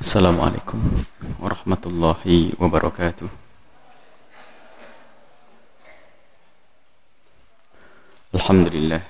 Assalamualaikum warahmatullahi wabarakatuh. Alhamdulillah.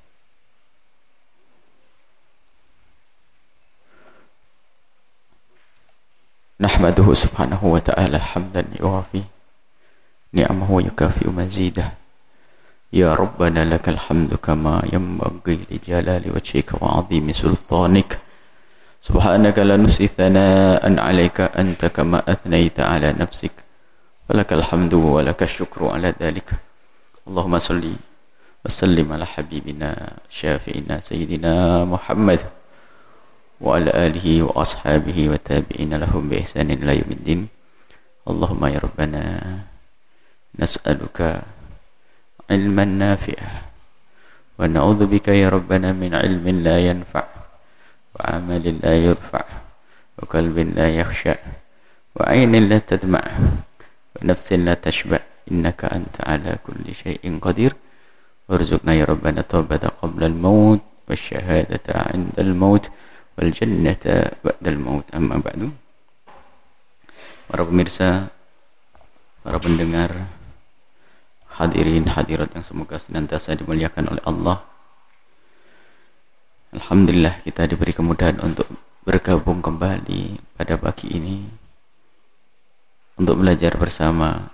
Nahmaduhu subhanahu wa ta'ala hamdan yuwafi ni'amahu wa yukafi'u mazidah. Ya Rabbana lakal hamdu kama yanbaghi li jalali wajhika wa 'azimi sultanik. Subhanaka la nusi thana'an 'alaika anta kama athnayta 'ala nafsik. Walakal hamdu wa lakal syukru 'ala dzalik. Allahumma shalli wa sallim ala habibina syafi'ina sayyidina Muhammad wa ala alihi wa ashabihi wa tabi'ina lahum bi ihsanin ila yaumiddin. Allahumma ya Rabbana nas'aluka ilman nafi'ah wa na'udzubika ya Rabbana min ilmin la yanfa' wa amalin la yurfa' wa qalbin la yakhsha' wa 'ainin la tadma' wa nafsin la tashba' innaka anta ala kulli syai'in qadir. Warzuqna ya Rabbana taubata qabla al-maut wa syahadata 'inda al-maut wal jannata ba'dal maut. Amma ba'du. Para pemirsa, para pendengar, hadirin hadirat yang semoga senantiasa dimuliakan oleh Allah. Alhamdulillah kita diberi kemudahan untuk bergabung kembali pada pagi ini untuk belajar bersama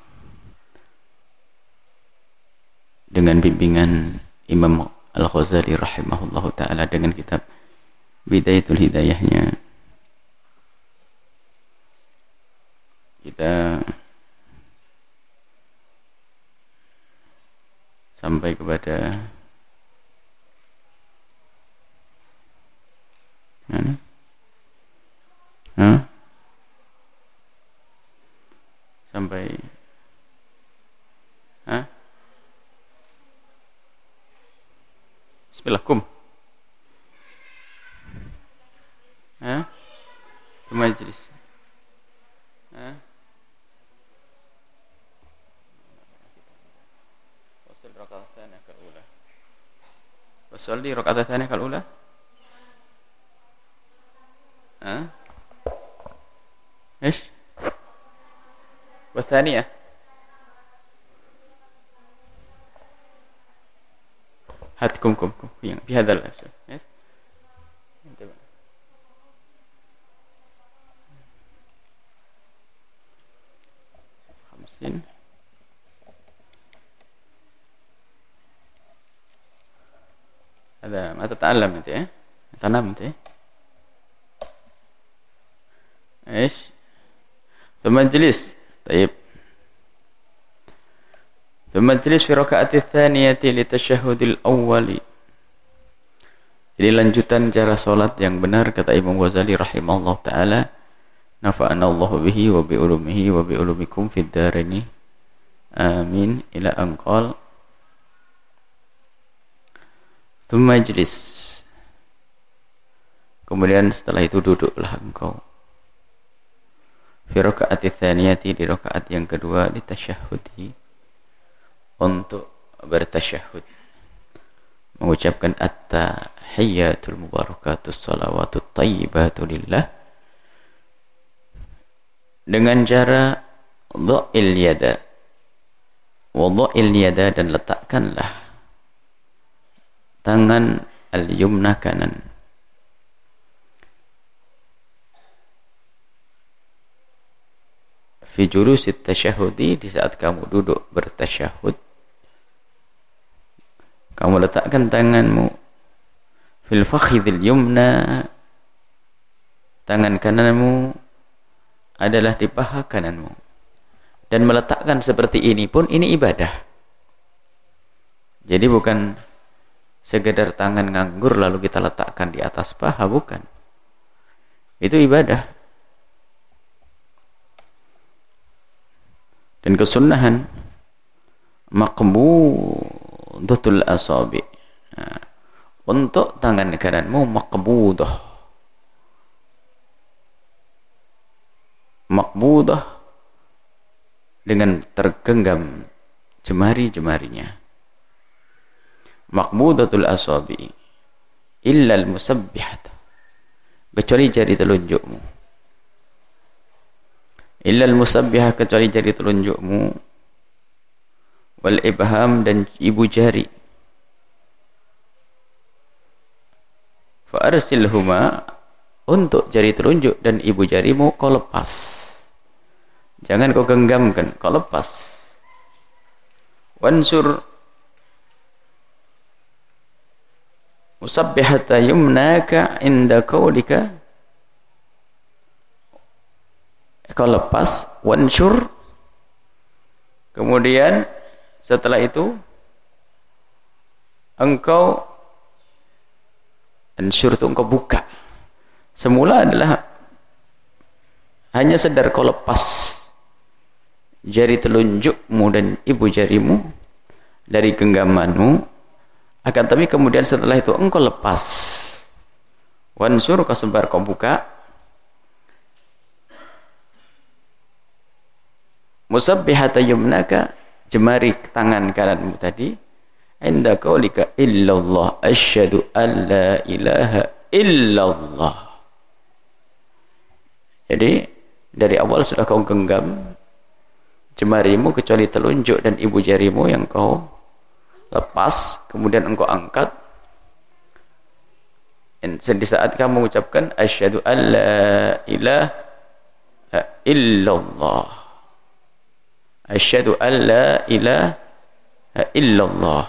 dengan bimbingan Imam Al-Ghazali rahimahullahu ta'ala dengan kitab Bidayatul Hidayahnya. Kita sampai kepada mana? Sampai Bismillahirrahmanirrahim. Majlis. Wasal raka'atan al-ula. Wasal di raka'atan al-ula. ايش؟ والثانية هاتكم في هذا الأشياء. هذا ما تتعلم أنت تنام أنت إيش ثم اجلس. طيب ثم اجلس في ركعة الثانية للتشهد الأول. Jadi lanjutan cara salat yang benar kata Imam Ghazali rahimahullah taala, nafa'ana Allahu bihi wa bi ulumihi wa bi ulumikum fid daraini amin, ila anqal thumma ijlis. Kemudian setelah itu duduklah engkau fi rakaat tsaniyati, di rakaat yang kedua, di tasyahhudi, untuk bertasyahud, mengucapkan at-tahiyyatul mubarakatus salawatut thayyibatu lillah, dengan cara dha'il yada wa dha'il yada, dan letakkanlah tangan al-yumna kanan fi julusit tasyahudi, di saat kamu duduk bertasyahud, kamu letakkan tanganmu fil fakhidil yumna, tangan kananmu adalah di paha kananmu. Dan meletakkan seperti ini pun ini ibadah. Jadi bukan sekedar tangan nganggur lalu kita letakkan di atas paha, bukan. Itu ibadah. Dan kesunahan maqbudatul asabi, untuk tangan kananmu maqbudah dengan tergenggam jemari-jemarinya. Maqbudatul asabi illa al-musabbihat, kecuali jari telunjukmu. illal musabbihah, kecuali jari telunjukmu, wal ibham, dan ibu jari. Fa arsilhuma, untuk jari telunjuk dan ibu jarimu kau lepas, jangan kau genggamkan, kau lepas. Wansur musabbihata yumnaka inda qaulika, kau lepas. Wansur, kemudian setelah itu engkau ansur, itu engkau buka. Semula adalah hanya sedar kau lepas jari telunjukmu dan ibu jarimu dari genggamanmu, akan tapi kemudian setelah itu engkau lepas. Wansur, kau sebar, kau buka. Musabbihata yumnaka, jemari tangan kananmu tadi, inda qaulika illallah asyhadu an la ilaha illallah. Jadi dari awal sudah kau genggam jemarimu kecuali telunjuk dan ibu jarimu yang kau lepas, kemudian engkau angkat. Dan di saat kamu mengucapkan asyhadu an la ilaha illallah, asyhadu an la ilaha illallah.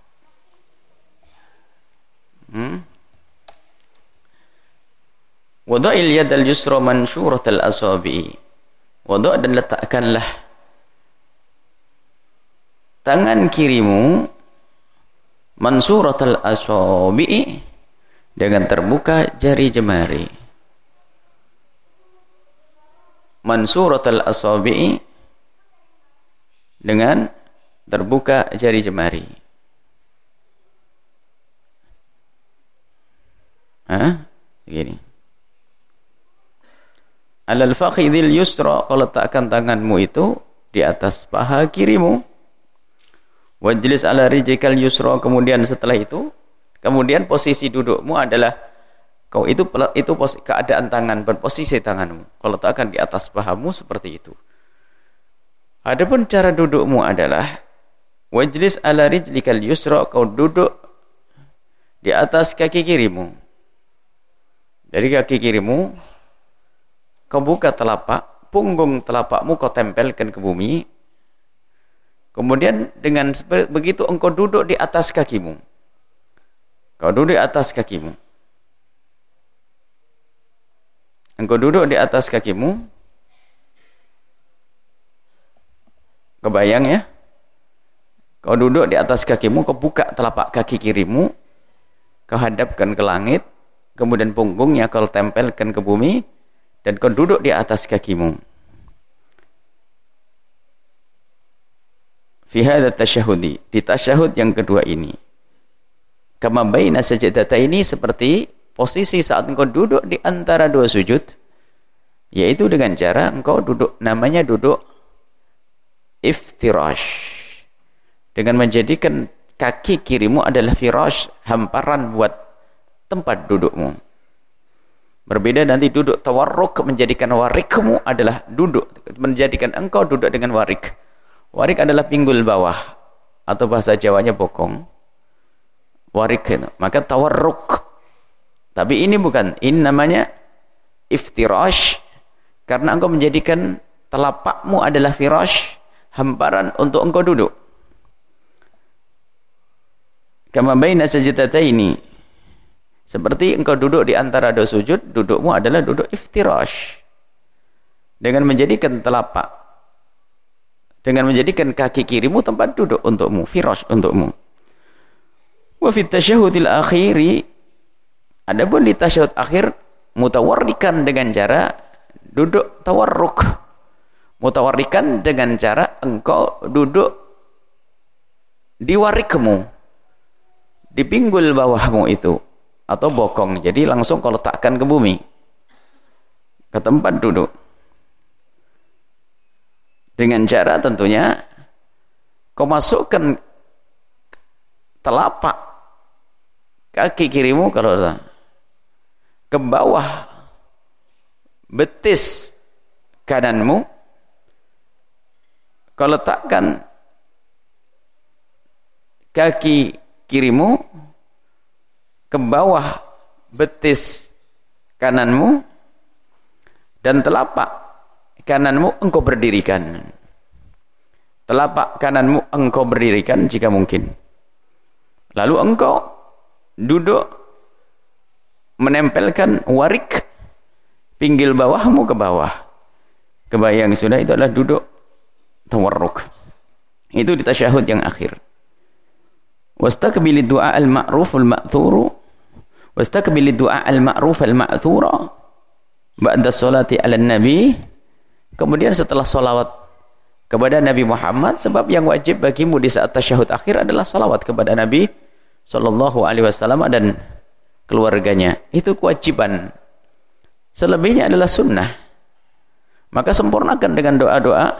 Wada'il yadal yusra mansyuratal asabi'i, wada', dan letakkanlah tangan kirimu mansuratal asabi'i, dengan terbuka jari jemari. Mansuratal asabi'i, dengan terbuka jari jemari. Begini. Alal fakhidil yusra, kau letakkan tanganmu itu di atas paha kirimu. Wajlis ala rijikal yusra, kemudian setelah itu, kemudian posisi dudukmu adalah kau itu keadaan tangan, berposisi tanganmu kau letakkan di atas pahamu seperti itu. Adapun cara dudukmu adalah wajlis ala rijlikal yusra, kau duduk di atas kaki kirimu. Dari kaki kirimu kau buka telapak, punggung telapakmu kau tempelkan ke bumi. Kemudian dengan begitu engkau duduk di atas kakimu. Kau duduk di atas kakimu. Engkau duduk di atas kakimu. Kebayang ya? Kau duduk di atas kakimu, kau buka telapak kaki kirimu, kau hadapkan ke langit, kemudian punggungnya kau tempelkan ke bumi, dan kau duduk di atas kakimu. Fi hadza tasyahudi, di tasyahud yang kedua ini. Kama baina sajdataini, seperti posisi saat engkau duduk di antara dua sujud, yaitu dengan cara engkau duduk, namanya duduk iftirash, dengan menjadikan kaki kirimu adalah firash, hamparan buat tempat dudukmu. Berbeda nanti duduk tawarruk, menjadikan warikmu adalah duduk, menjadikan engkau duduk dengan warik. Warik adalah pinggul bawah, atau bahasa Jawanya bokong. Warik itu. Maka tawarruk. Tapi ini bukan, ini namanya iftirash, karena engkau menjadikan telapakmu adalah firash, hamparan untuk engkau duduk. Kama baina sajdataini, seperti engkau duduk di antara dua sujud, dudukmu adalah duduk iftirash, dengan menjadikan telapak, dengan menjadikan kaki kirimu tempat duduk untukmu, firash untukmu. Wa fit tasyahudil akhiri, adapun di tasyahud akhir, mutawarrikan dengan cara duduk tawarruk, mutawarrikan dengan cara engkau duduk di warikmu, di pinggul bawahmu itu, atau bokong, jadi langsung kau letakkan ke bumi, ke tempat duduk. Dengan cara tentunya kau masukkan telapak kaki kirimu kalau ke bawah betis kananmu, kau letakkan kaki kirimu ke bawah betis kananmu dan telapak kananmu engkau berdirikan. Telapak kananmu engkau berdirikan jika mungkin. Lalu engkau duduk menempelkan warik pinggul bawahmu ke bawah. Kebayang sudah, itu adalah duduk tawarruk. Itu di tasyahud yang akhir. Wastaqbilid du'a al-ma'ruf al-ma'thuru wastaqbilid du'a al-ma'ruf al-ma'thura ba'da sholati 'alan nabi. Kemudian setelah salawat kepada Nabi Muhammad, sebab yang wajib bagimu di saat tasyahud akhir adalah salawat kepada Nabi sallallahu alaihi wasallam dan keluarganya. Itu kewajiban. Selebihnya adalah sunnah. Maka sempurnakan dengan doa-doa.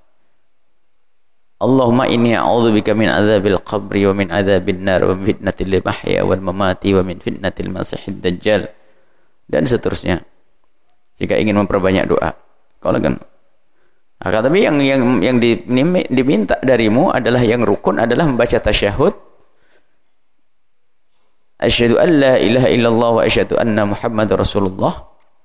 Allahumma inni a'udzubika min adzabil qabri wa min adzabil nar wa min fitnatil mahya wal mamati wa min fitnatil masiihid dajjal, dan seterusnya. Jika ingin memperbanyak doa. Kalau kan tapi yang diminta darimu adalah yang rukun adalah membaca tasyahud. Asyhadu an la ilaha illallah wa asyhadu anna Muhammadar Rasulullah.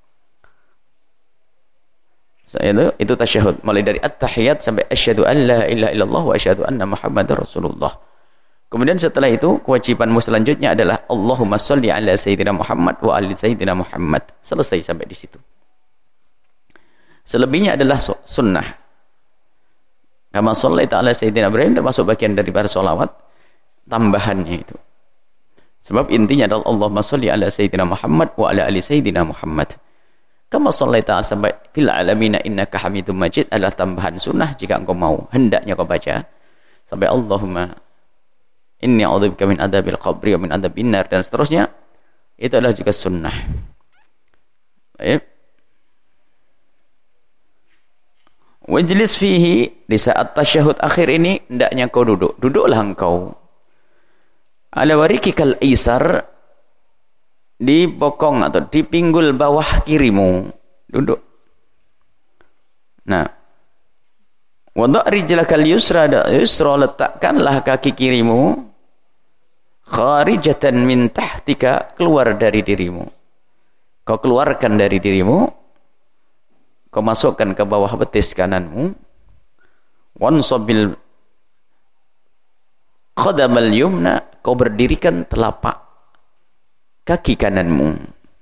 Itu tasyahud mulai dari at-tahiyat sampai asyhadu an la ilaha illallah wa asyhadu anna Muhammadar Rasulullah. Kemudian setelah itu kewajibanmu selanjutnya adalah Allahumma shalli ala sayyidina Muhammad wa ali sayyidina Muhammad. Selesai sampai di situ. Selebihnya adalah sunnah. Kama shallaita ala sayyidina Ibrahim termasuk bagian daripada sholawat tambahannya itu. Sebab intinya adalah Allahumma shalli ala sayyidina Muhammad wa ala ali sayyidina Muhammad. Kama shallaita sampai fil alamin innaka Hamidum Majid adalah tambahan sunnah jika engkau mau, hendaknya kau baca sampai Allahumma inni a'udzubika min adzabil qabri wa min adzabin nar dan seterusnya. Itu adalah juga sunnah. Baik. Wajlis fihi, di saat tasyahud akhir ini hendaknya kau duduk. Duduklah engkau ala warikikal aisar, di bokong atau di pinggul bawah kirimu. Duduk. Nah, wada' rijlakal yusra, letakkanlah kaki kirimu kharijatan min tahtika, keluar dari dirimu. Kau keluarkan dari dirimu, kau masukkan ke bawah betis kananmu. Wansabil qadamal yumna, kau berdirikan telapak kaki kananmu.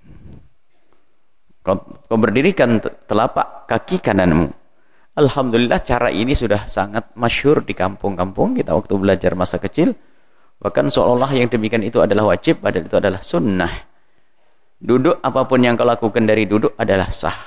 Kau berdirikan telapak kaki kananmu. Alhamdulillah cara ini sudah sangat masyhur di kampung-kampung kita waktu belajar masa kecil. Bahkan seolah-olah yang demikian itu adalah wajib, padahal itu adalah sunnah. Duduk apapun yang kau lakukan dari duduk adalah sah.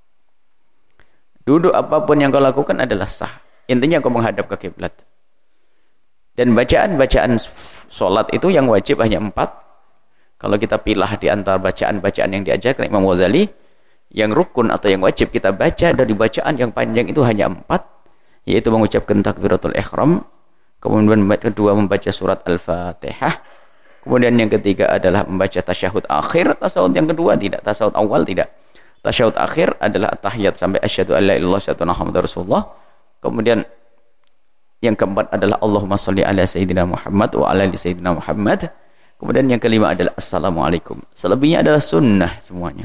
Duduk apapun yang kau lakukan adalah sah. Intinya kau menghadap ke kiblat. Dan bacaan-bacaan solat itu yang wajib hanya 4. Kalau kita pilah di antara bacaan-bacaan yang diajarkan Imam Ghazali, yang rukun atau yang wajib kita baca dari bacaan yang panjang itu hanya 4, yaitu mengucapkan takbiratul ihram, kemudian kedua membaca surat Al-Fatihah, kemudian yang ketiga adalah membaca tasyahud akhir. Tasyahud yang kedua tidak, tasyahud awal tidak. Tasyahud akhir adalah at-tahiyat sampai asyhadu an la ilaha illallah wa asyhadu anna Muhammadar Rasulullah. Kemudian yang keempat adalah Allahumma shalli ala sayyidina Muhammad wa ala ali sayyidina Muhammad. Kemudian yang kelima adalah assalamualaikum. Selebihnya adalah sunnah semuanya.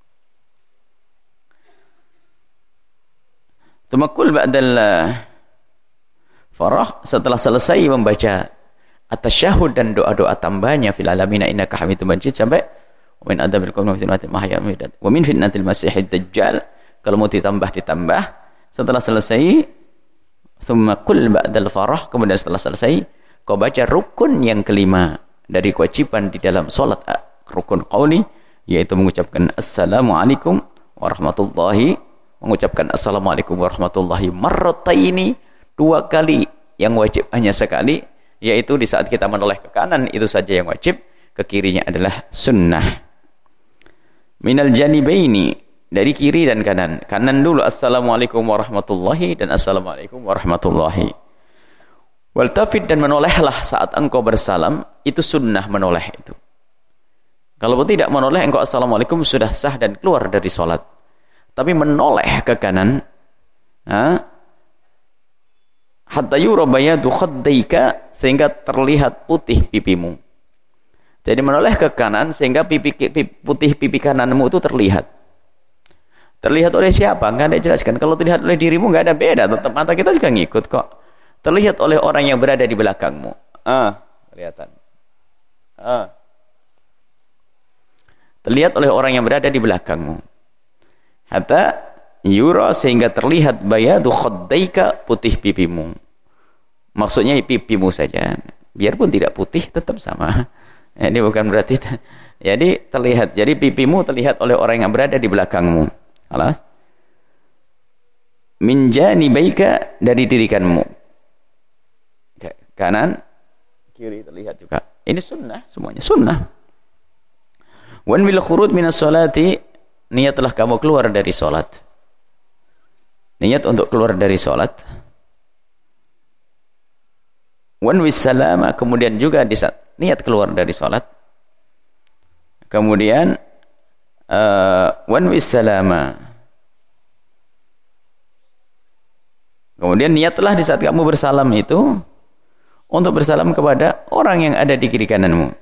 Tumakul ba'dal farah, setelah selesai membaca at-tasyahud dan doa-doa tambahnya fil alamin innaka Hamidum Majid sampai wa min adzabil qabri wa min fitnatil mahya wa min fitnatil masiihid dajjal. Kalau mau ditambah. Setelah selesai, thumma qul ba'dal farah, kemudian setelah selesai kau baca rukun yang kelima dari kewajiban di dalam salat, rukun qauli, yaitu mengucapkan assalamualaikum warahmatullahi, mengucapkan assalamualaikum warahmatullahi marrataini, 2 kali. Yang wajib hanya sekali, yaitu di saat kita menoleh ke kanan, itu saja yang wajib, ke kirinya adalah sunnah. Minal janibaini, dari kiri dan kanan. Kanan dulu assalamualaikum warahmatullahi dan assalamualaikum warahmatullahi. Waltafid, dan menolehlah saat engkau bersalam, itu sunnah menoleh itu. Kalau tidak menoleh engkau assalamualaikum sudah sah dan keluar dari sholat. Tapi menoleh ke kanan, hatta yura bayadu khaddaika, sehingga terlihat putih pipimu. Jadi menoleh ke kanan sehingga putih pipi kananmu itu terlihat. Terlihat oleh siapa? Enggak ada jelaskan. Kalau terlihat oleh dirimu enggak ada beda, tetap mata kita juga ngikut kok. Terlihat oleh orang yang berada di belakangmu. Kelihatan. Terlihat oleh orang yang berada di belakangmu. Hatta yura, sehingga terlihat bayadu khaddaika, putih pipimu. Maksudnya pipimu saja. Biarpun tidak putih tetap sama. Ini bukan berarti. Jadi terlihat. Jadi pipimu terlihat oleh orang yang berada di belakangmu. Alas. Min janibaika, dari diri kananmu. Kanan, kiri terlihat juga. Ini sunnah, semuanya sunnah. Wan bil khurud minas salati, niatlah kamu keluar dari salat. Niat untuk keluar dari salat. Wan wis salama, kemudian juga di saat niat keluar dari salat. Kemudian wan wis salama. Kemudian niatlah di saat kamu bersalam itu untuk bersalam kepada orang yang ada di kiri kananmu.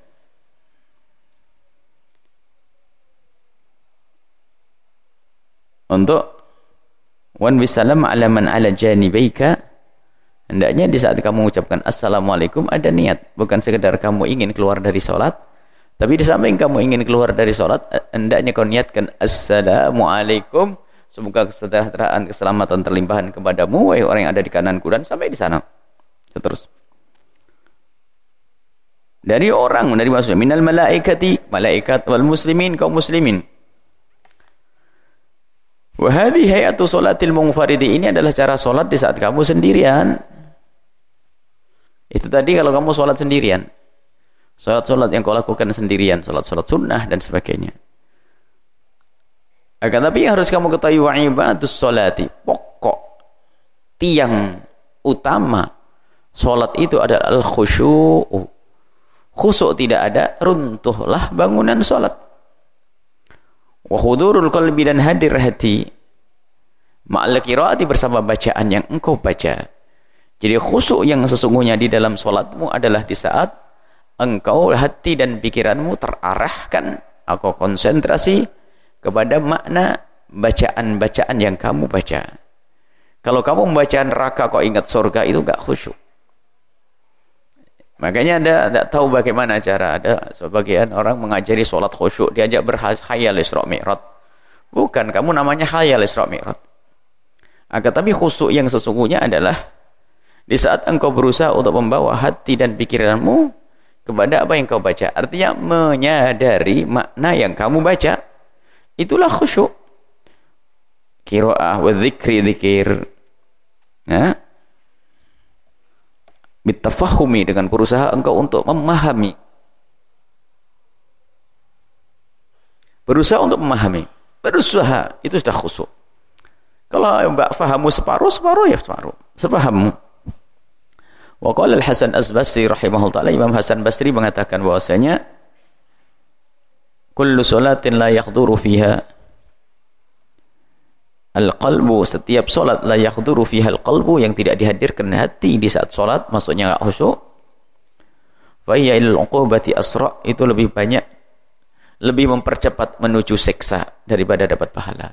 Untuk wan bisalam ala man ala janibaika, hendaknya di saat kamu mengucapkan assalamualaikum ada niat, bukan sekedar kamu ingin keluar dari salat, tapi di samping kamu ingin keluar dari salat, hendaknya kau niatkan assalamualaikum, semoga kesejahteraan, keselamatan terlimpahan kepadamu wahai orang yang ada di kananku, dan sampai di sana. Terus dari orang, dari maksudnya minal malaikati, malaikat, wal muslimin, kaum muslimin. Wa hadhihi hayatu sholatil munfaridi, ini adalah cara salat di saat kamu sendirian. Itu tadi kalau kamu salat sendirian. Salat-salat yang kau lakukan sendirian, salat-salat sunnah dan sebagainya. Akan tapi yang harus kamu ketahui, wa ibadus sholati, pokok tiang utama salat itu adalah al-khusyu'u. Khusyuk tidak ada, runtuhlah bangunan salat. Wa hudurul qalbi, dan hadir hati, ma'al qiraati, bersama bacaan yang engkau baca. Jadi khusyuk yang sesungguhnya di dalam salatmu adalah di saat engkau hati dan pikiranmu terarahkan, engkau konsentrasi kepada makna bacaan-bacaan yang kamu baca. Kalau kamu membaca neraka kok ingat surga, itu enggak khusyuk. Makanya Anda tidak tahu bagaimana cara. Ada sebagian orang mengajari sholat khusyuk, diajak berkhayal Isra Mi'raj. Bukan, kamu namanya khayal Isra Mi'raj. Akan tapi khusyuk yang sesungguhnya adalah di saat engkau berusaha untuk membawa hati dan pikiranmu kepada apa yang kau baca. Artinya menyadari makna yang kamu baca. Itulah khusyuk. Qiraah wa dzikri, dzikir. Nah, bitafahumi, dengan berusaha engkau untuk memahami. Berusaha untuk memahami. Berusaha, itu sudah khusyuk. Kalau mbak fahamu separuh ya separuh. Sepahamu. Wa qala al-Hasan Al-Basri rahimahullah ta'ala, Imam Hasan Basri mengatakan bahwasanya kullu salatin la yakhduru fiha al-qalbu, setiap solat la yakhduru fiha al-qalbu, yang tidak dihadirkan hati di saat solat, maksudnya enggak khusyuk. Fa hiya ilal uqubati asra, itu lebih banyak, lebih mempercepat menuju siksa daripada dapat pahala.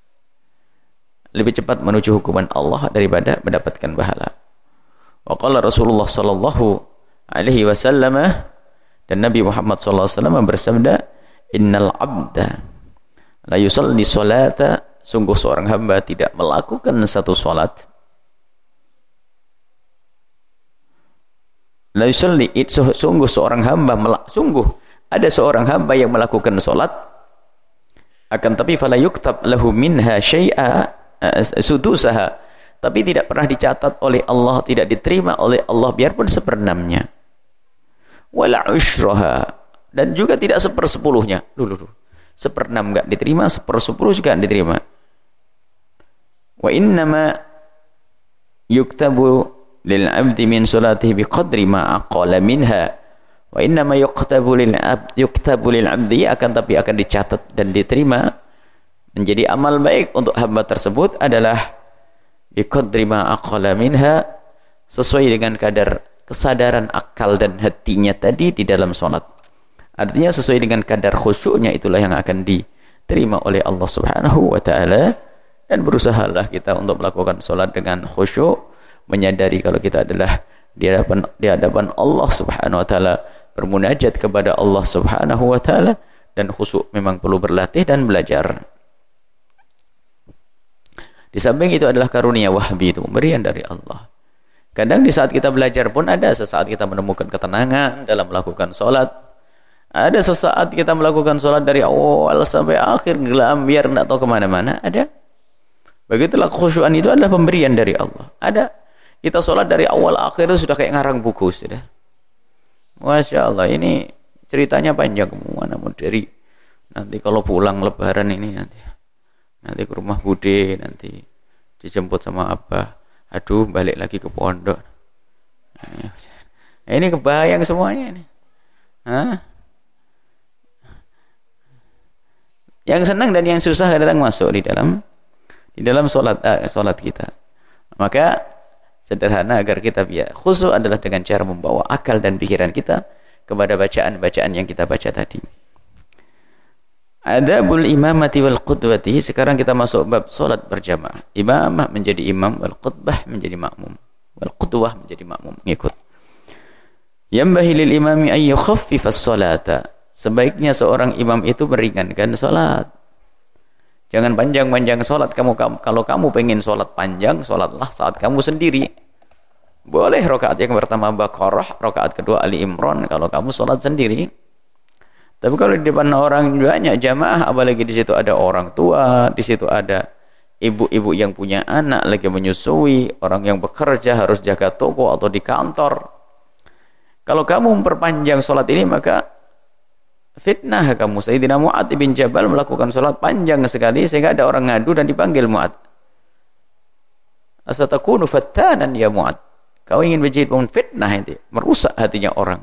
Lebih cepat menuju hukuman Allah daripada mendapatkan pahala. Wa qala Rasulullah sallallahu alaihi wasallam, dan Nabi Muhammad sallallahu alaihi wasallam bersabda, innal abda la yusalli salata, sungguh seorang hamba tidak melakukan satu salat. La yusalli, sungguh seorang hamba, sungguh ada seorang hamba yang melakukan salat, akan tapi fala yuktab lahu minha syai'a sudusaha, tapi tidak pernah dicatat oleh Allah, tidak diterima oleh Allah biarpun seperenamnya. Wala ushraha, dan juga tidak sepersepuluhnya. Seperenam enggak diterima, sepersepuluh juga enggak diterima. Wa innama yuktabu lil 'abdi min salatihi biqadri ma aqala minha. Wa innama yuktabu lil 'abdi, akan tapi akan dicatat dan diterima menjadi amal baik untuk hamba tersebut adalah biqadri ma aqala minha, sesuai dengan kadar kesadaran akal dan hatinya tadi di dalam sholat. Artinya sesuai dengan kadar khusyuknya, itulah yang akan diterima oleh Allah Subhanahu wa ta'ala. Dan berusahalah kita untuk melakukan sholat dengan khusyuk, menyadari kalau kita adalah di hadapan Allah Subhanahu wa ta'ala, bermunajat kepada Allah Subhanahu wa ta'ala. Dan khusyuk memang perlu berlatih dan belajar. Di samping itu adalah karunia wahbi, itu pemberian dari Allah. Kadang di saat kita belajar pun ada sesaat kita menemukan ketenangan dalam melakukan sholat. Ada sesaat kita melakukan sholat dari awal sampai akhir gelap biar tidak tahu kemana-mana. Ada. Begitulah khusyuan itu adalah pemberian dari Allah. Ada. Kita sholat dari awal akhir itu sudah kayak ngarang buku sudah. Masya Allah, ini ceritanya panjang semua, namun dari nanti kalau pulang lebaran ini nanti ke rumah bude, nanti dijemput sama abah, aduh balik lagi ke pondok. Ini kebayang semuanya ini. Hah? Yang senang dan yang susah kadang masuk di dalam sholat kita. Maka sederhana agar kita biar khusyuk adalah dengan cara membawa akal dan pikiran kita kepada bacaan-bacaan yang kita baca tadi. Adabul imamati wal qudwati. Sekarang kita masuk bab solat berjamaah. Imamah menjadi imam, wal qudbah menjadi makmum, wal qudwah menjadi makmum, ngikut. Yambahi lil imami ay yukhaffifas salata. Sebaiknya seorang imam itu meringankan salat. Jangan panjang-panjang salat. Kalau kamu pengen salat panjang, salatlah saat kamu sendiri. Boleh rakaat yang pertama Baqarah, rakaat kedua Ali Imran kalau kamu sholat sendiri. Tapi kalau di depan orang banyak jamaah, apalagi di situ ada orang tua, di situ ada ibu-ibu yang punya anak lagi menyusui, orang yang bekerja harus jaga toko atau di kantor. Kalau kamu memperpanjang sholat ini, maka fitnah kamu. Sayyidina Mu'adz bin Jabal melakukan sholat panjang sekali sehingga ada orang ngadu dan dipanggil Mu'adz. Asatakunu fattanan ya Mu'adz. Kau ingin menjadi fitnah itu, merusak hatinya orang.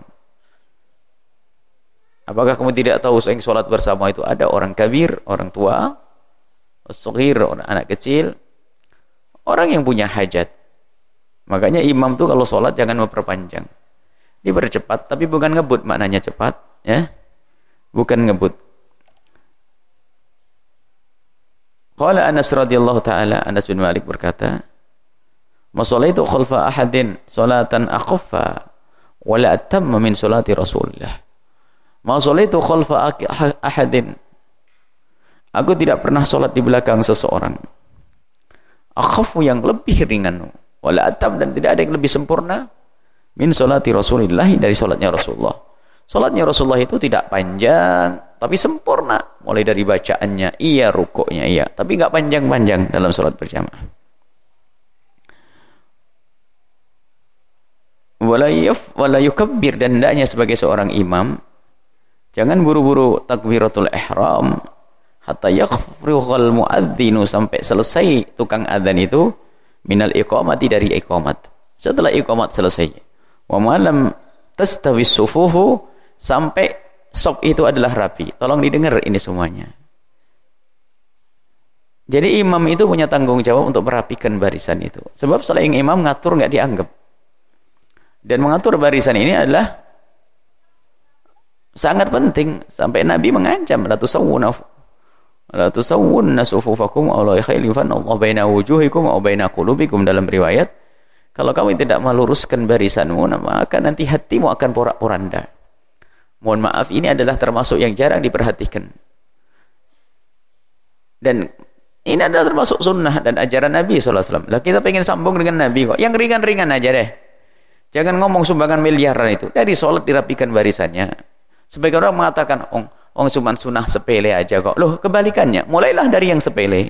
Apakah kamu tidak tahu yang sholat bersama itu ada orang kabir, orang tua, as-saghir, orang anak kecil, orang yang punya hajat. Makanya imam tuh kalau sholat jangan memperpanjang. Dipercepat, tapi bukan ngebut maknanya cepat, ya. Bukan ngebut. Qala Anas radhiyallahu taala, Anas bin Malik berkata, "Masalaitu khalfa ahadin salatan akhaffa wa la atamma min salati Rasulillah." Masalaitu khalfa ahadin. Aku tidak pernah salat di belakang seseorang. Akhaffu yang lebih ringan, wa la atam dan tidak ada yang lebih sempurna min salati Rasulillah dari salatnya Rasulullah. Salatnya Rasulullah itu tidak panjang tapi sempurna, mulai dari bacaannya iya, rukuknya iya, tapi enggak panjang-panjang dalam salat berjamaah. Wala yukabbir, dan hendaknya sebagai seorang imam jangan buru-buru takbiratul ihram hatta yaqfirul muadzinu, sampai selesai tukang adzan itu minal iqamati, dari iqamat. Setelah iqamat selesai, wa malam tastawi sufufu, sampai saf itu adalah rapi. Tolong didengar ini semuanya. Jadi imam itu punya tanggung jawab untuk merapikan barisan itu, sebab selain imam ngatur enggak dianggap. Dan mengatur barisan ini adalah sangat penting, sampai Nabi mengancam la tusawwunna sufufakum aw la yakhlifan Allah baina wujuhikum aw baina qulubikum, dalam riwayat, kalau kamu tidak meluruskan barisanmu maka nanti hatimu akan porak-poranda. Mohon maaf, ini adalah termasuk yang jarang diperhatikan. Dan ini adalah termasuk sunnah dan ajaran Nabi SAW. Lah kita pengen sambung dengan Nabi kok. Yang ringan-ringan aja deh. Jangan ngomong sumbangan miliaran itu. Dari sholat dirapikan barisannya. Sebagian orang mengatakan, cuma sunnah sepele aja kok. Loh, kebalikannya. Mulailah dari yang sepele.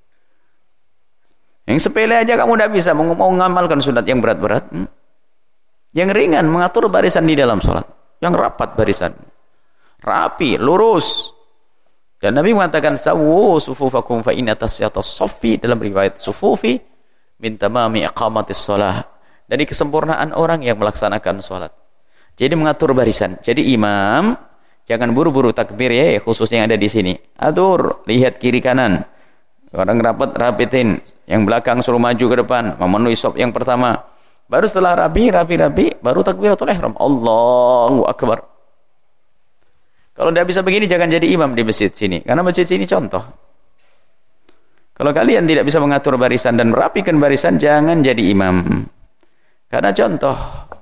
Yang sepele aja kamu tidak bisa mau mengamalkan sunat yang berat-berat. Yang ringan, mengatur barisan di dalam sholat. Yang rapat barisan. Rapi, lurus. Dan Nabi mengatakan, sawu sufufakum fa inna tasyatas soffi, dalam riwayat sufufi min tamami iqamatis sholah, dari kesempurnaan orang yang melaksanakan sholat. Jadi mengatur barisan. Jadi imam jangan buru-buru takbir ya, khususnya yang ada di sini. Atur, lihat kiri kanan. Orang rapitin, yang belakang suruh maju ke depan, memenuhi saf yang pertama. Baru setelah rapi, baru takbiratul ihram. Allahu Akbar. Kalau tidak bisa begini, jangan jadi imam di masjid sini. Karena masjid sini contoh. Kalau kalian tidak bisa mengatur barisan dan merapikan barisan, jangan jadi imam. Karena contoh.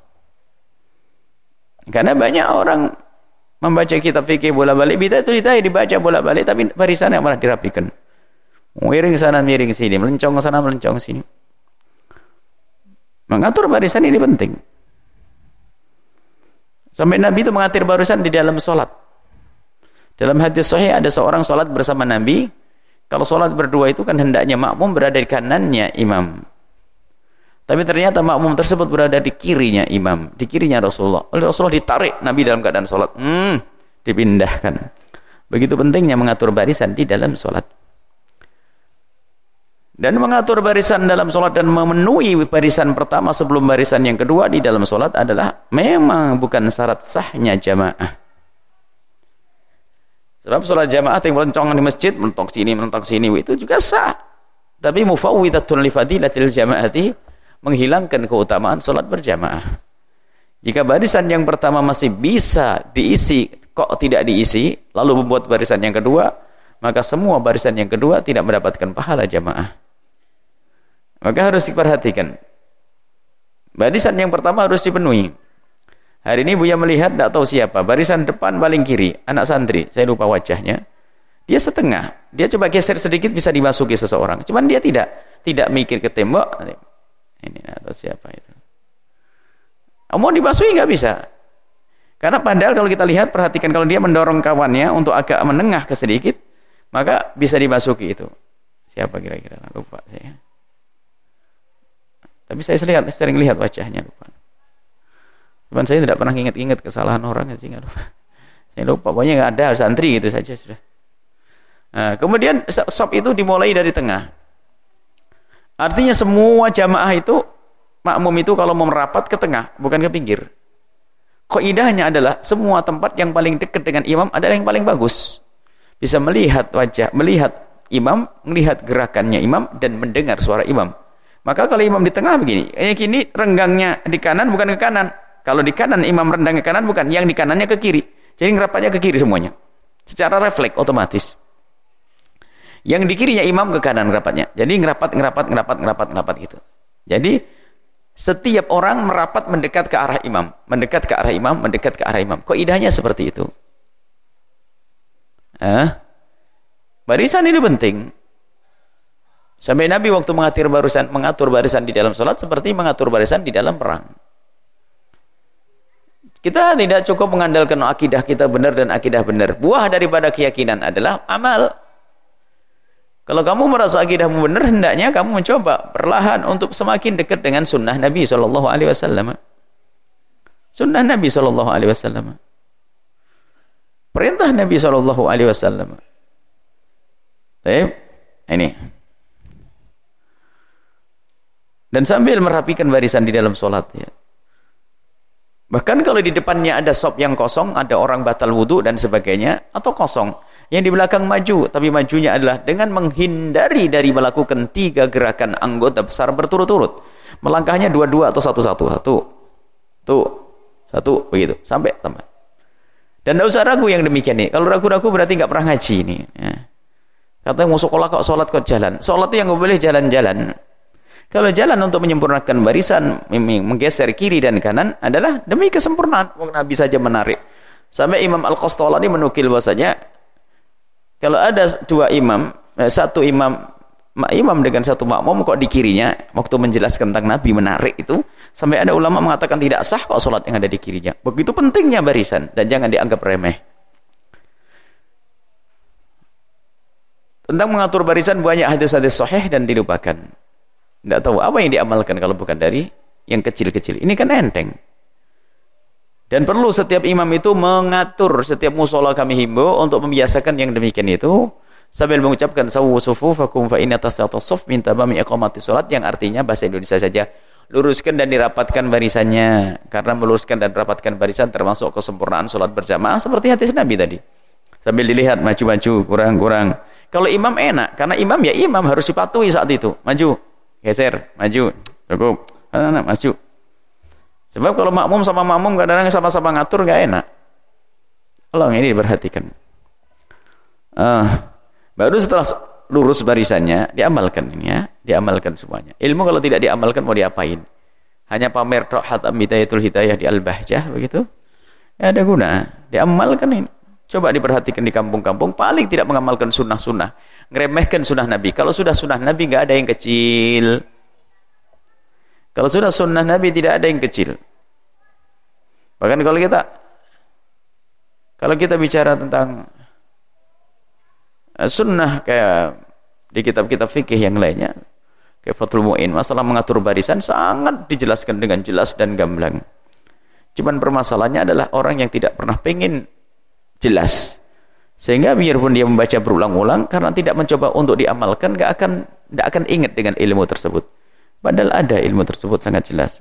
Karena banyak orang membaca kitab fikih bolak-balik, bidah itu dibaca bolak-balik, tapi barisannya malah dirapikan. Miring sana, miring sini, melencong sana, melencong sini. Mengatur barisan ini penting. Sampai Nabi itu mengatur barisan di dalam sholat. Dalam hadis sahih ada seorang sholat bersama Nabi. Kalau sholat berdua itu kan hendaknya makmum berada di kanannya imam. Tapi ternyata makmum tersebut berada di kirinya imam, di kirinya Rasulullah. Oleh Rasulullah ditarik Nabi dalam keadaan sholat. Dipindahkan. Begitu pentingnya mengatur barisan di dalam sholat. Dan mengatur barisan dalam sholat dan memenuhi barisan pertama sebelum barisan yang kedua di dalam sholat adalah memang bukan syarat sahnya jamaah. Sebab sholat jamaah yang melencong di masjid, mentok sini, itu juga sah. Tapi mufawwidatun li fadilatil jamaati, menghilangkan keutamaan sholat berjamaah. Jika barisan yang pertama masih bisa diisi, kok tidak diisi, lalu membuat barisan yang kedua, maka semua barisan yang kedua tidak mendapatkan pahala jamaah. Maka harus diperhatikan. Barisan yang pertama harus dipenuhi. Hari ini Buya melihat, tidak tahu siapa, barisan depan paling kiri, anak santri, saya lupa wajahnya. Dia setengah, dia coba geser sedikit bisa dimasuki seseorang. Cuman dia tidak mikir ke tembok. Ini atau siapa itu? Mau dimasuki nggak bisa. Karena padahal kalau kita lihat, perhatikan, kalau dia mendorong kawannya untuk agak menengah ke sedikit, maka bisa dimasuki itu. Siapa kira-kira? Lupa saya. Tapi saya sering lihat wajahnya, lupa. Cuman saya tidak pernah ingat kesalahan orang, sehingga lupa. Saya lupa, pokoknya nggak ada, santri gitu saja sudah. Nah, kemudian sop itu dimulai dari tengah. Artinya semua jamaah itu, makmum itu kalau mau merapat ke tengah, bukan ke pinggir. Kaidahnya adalah semua tempat yang paling dekat dengan imam adalah yang paling bagus. Bisa melihat wajah, melihat imam, melihat gerakannya imam, dan mendengar suara imam. Maka kalau imam di tengah begini, kini renggangnya di kanan bukan ke kanan. Kalau di kanan imam rendang ke kanan bukan, yang di kanannya ke kiri. Jadi ngerapatnya ke kiri semuanya. Secara refleks otomatis. Yang di kirinya imam ke kanan ngerapatnya. Jadi ngerapat gitu. Jadi setiap orang merapat mendekat ke arah imam, mendekat ke arah imam, mendekat ke arah imam. Kaidahnya seperti itu. Barisan ini penting. Sampai Nabi waktu mengatur barisan di dalam sholat seperti mengatur barisan di dalam perang. Kita tidak cukup mengandalkan akidah kita benar dan akidah benar. Buah daripada keyakinan adalah amal. Kalau kamu merasa akidahmu benar, hendaknya kamu mencoba perlahan untuk semakin dekat dengan sunnah Nabi SAW. Sunnah Nabi SAW. Perintah Nabi SAW. Baik, ini. Dan sambil merapikan barisan di dalam sholat ya. Bahkan kalau di depannya ada sop yang kosong, ada orang batal wudhu dan sebagainya, atau kosong, yang di belakang maju, tapi majunya adalah dengan menghindari dari melakukan 3 gerakan anggota besar berturut-turut. Melangkahnya 2-2 atau 1-1. Satu, begitu, sampai tambah. Dan tidak usah ragu yang demikian nih. Kalau ragu-ragu berarti nggak pernah ngaji nih. Ya. Katanya mau sekolah kok sholat kok jalan. Sholat itu yang nggak boleh jalan-jalan. Kalau jalan untuk menyempurnakan barisan, menggeser kiri dan kanan adalah demi kesempurnaan. Nabi saja menarik. Sampai Imam Al-Qastolani menukil bahasanya, kalau ada 2 imam, satu imam dengan satu makmum kok di kirinya, waktu menjelaskan tentang Nabi menarik itu, sampai ada ulama mengatakan tidak sah kok sholat yang ada di kirinya. Begitu pentingnya barisan dan jangan dianggap remeh. Tentang mengatur barisan banyak hadis-hadis sahih dan dilupakan. Tidak tahu apa yang diamalkan kalau bukan dari yang kecil-kecil. Ini kan enteng. Dan perlu setiap imam itu mengatur, setiap musola kami himbau untuk membiasakan yang demikian itu sambil mengucapkan sawwu sufufakum fa inna tasawwuf min tamami iqamati salat, yang artinya bahasa Indonesia saja, luruskan dan dirapatkan barisannya. Karena meluruskan dan rapatkan barisan termasuk kesempurnaan salat berjamaah seperti hadis Nabi tadi. Sambil dilihat maju-maju, kurang-kurang. Kalau imam enak, karena imam ya imam harus dipatuhi saat itu. Maju, geser, maju, cukup, maju. Sebab kalau makmum sama makmum kadang-kadang sama-sama ngatur nggak enak. Tolong ini diperhatikan. Baru setelah lurus barisannya diamalkan ini ya, diamalkan semuanya. Ilmu kalau tidak diamalkan mau diapain? Hanya pamer tok hatam bidayatul hidayah di Al-Bahjah begitu? Ya ada guna. Diamalkan ini. Coba diperhatikan di kampung-kampung paling tidak mengamalkan sunnah-sunnah, ngeremehkan sunnah Nabi. Kalau sudah sunnah Nabi nggak ada yang kecil. Kalau sudah sunnah Nabi tidak ada yang kecil. Bahkan kalau kita bicara tentang sunnah kayak di kitab-kitab fikih yang lainnya, kayak Fathul Mu'in, masalah mengatur barisan sangat dijelaskan dengan jelas dan gamblang. Cuman permasalahannya adalah orang yang tidak pernah pengen jelas, sehingga biarpun dia membaca berulang-ulang karena tidak mencoba untuk diamalkan, tidak akan ingat dengan ilmu tersebut. Padahal ada ilmu tersebut sangat jelas.